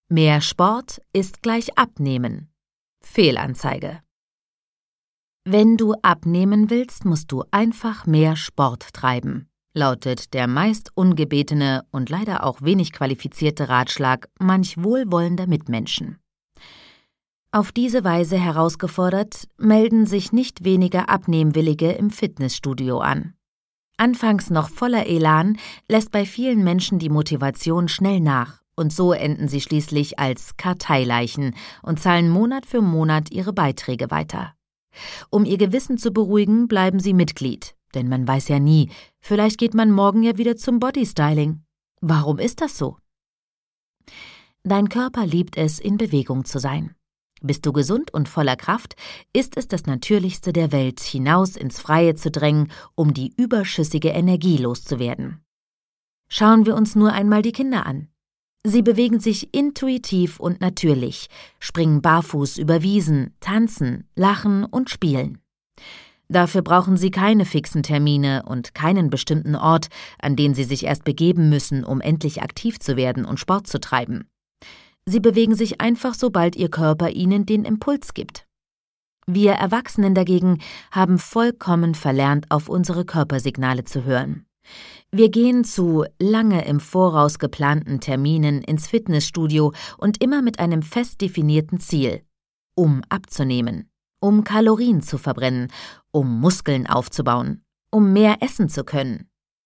Mehr Sport ist gleich Abnehmen. Fehlanzeige. Wenn du abnehmen willst, musst du einfach mehr Sport treiben, lautet der meist ungebetene und leider auch wenig qualifizierte Ratschlag manch wohlwollender Mitmenschen. Auf diese Weise herausgefordert, melden sich nicht weniger Abnehmwillige im Fitnessstudio an. Anfangs noch voller Elan lässt bei vielen Menschen die Motivation schnell nach. Und so enden sie schließlich als Karteileichen und zahlen Monat für Monat ihre Beiträge weiter. Um ihr Gewissen zu beruhigen, bleiben sie Mitglied, denn man weiß ja nie, vielleicht geht man morgen ja wieder zum Bodystyling. Warum ist das so? Dein Körper liebt es, in Bewegung zu sein. Bist du gesund und voller Kraft, ist es das Natürlichste der Welt, hinaus ins Freie zu drängen, um die überschüssige Energie loszuwerden. Schauen wir uns nur einmal die Kinder an. Sie bewegen sich intuitiv und natürlich, springen barfuß über Wiesen, tanzen, lachen und spielen. Dafür brauchen sie keine fixen Termine und keinen bestimmten Ort, an den sie sich erst begeben müssen, um endlich aktiv zu werden und Sport zu treiben. Sie bewegen sich einfach, sobald ihr Körper ihnen den Impuls gibt. Wir Erwachsenen dagegen haben vollkommen verlernt, auf unsere Körpersignale zu hören. Wir gehen zu lange im Voraus geplanten Terminen ins Fitnessstudio und immer mit einem fest definierten Ziel: um abzunehmen, um Kalorien zu verbrennen, um Muskeln aufzubauen, um mehr essen zu können,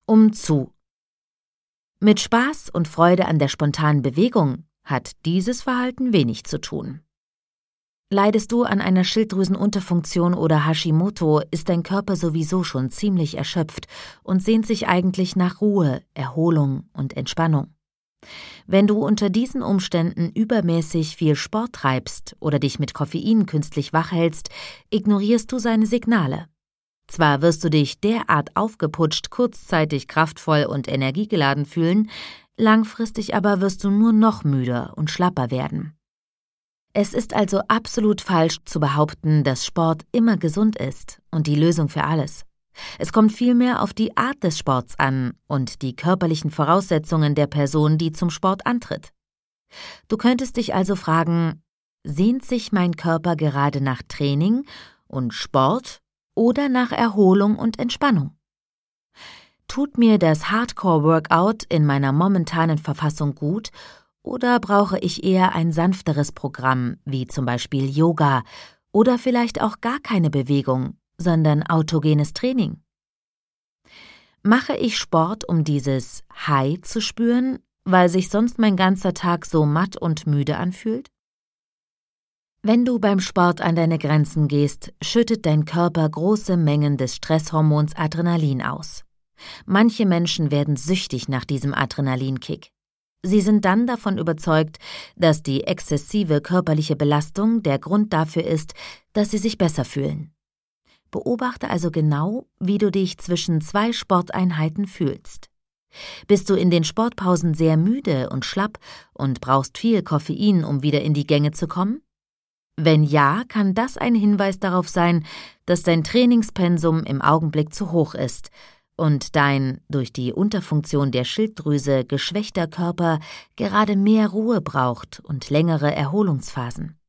Mit Spaß und Freude an der spontanen Bewegung hat dieses Verhalten wenig zu tun. Leidest du an einer Schilddrüsenunterfunktion oder Hashimoto, ist dein Körper sowieso schon ziemlich erschöpft und sehnt sich eigentlich nach Ruhe, Erholung und Entspannung. Wenn du unter diesen Umständen übermäßig viel Sport treibst oder dich mit Koffein künstlich wach hältst, ignorierst du seine Signale. Zwar wirst du dich derart aufgeputscht, kurzzeitig kraftvoll und energiegeladen fühlen, langfristig aber wirst du nur noch müder und schlapper werden. Es ist also absolut falsch zu behaupten, dass Sport immer gesund ist und die Lösung für alles. Es kommt vielmehr auf die Art des Sports an und die körperlichen Voraussetzungen der Person, die zum Sport antritt. Du könntest dich also fragen: Sehnt sich mein Körper gerade nach Training und Sport oder nach Erholung und Entspannung? Tut mir das Hardcore-Workout in meiner momentanen Verfassung gut oder brauche ich eher ein sanfteres Programm, wie zum Beispiel Yoga oder vielleicht auch gar keine Bewegung, sondern autogenes Training? Mache ich Sport, um dieses High zu spüren, weil sich sonst mein ganzer Tag so matt und müde anfühlt? Wenn du beim Sport an deine Grenzen gehst, schüttet dein Körper große Mengen des Stresshormons Adrenalin aus. Manche Menschen werden süchtig nach diesem Adrenalinkick. Sie sind dann davon überzeugt, dass die exzessive körperliche Belastung der Grund dafür ist, dass sie sich besser fühlen. Beobachte also genau, wie du dich zwischen 2 Sporteinheiten fühlst. Bist du in den Sportpausen sehr müde und schlapp und brauchst viel Koffein, um wieder in die Gänge zu kommen? Wenn ja, kann das ein Hinweis darauf sein, dass dein Trainingspensum im Augenblick zu hoch ist und dein durch die Unterfunktion der Schilddrüse geschwächter Körper gerade mehr Ruhe braucht und längere Erholungsphasen.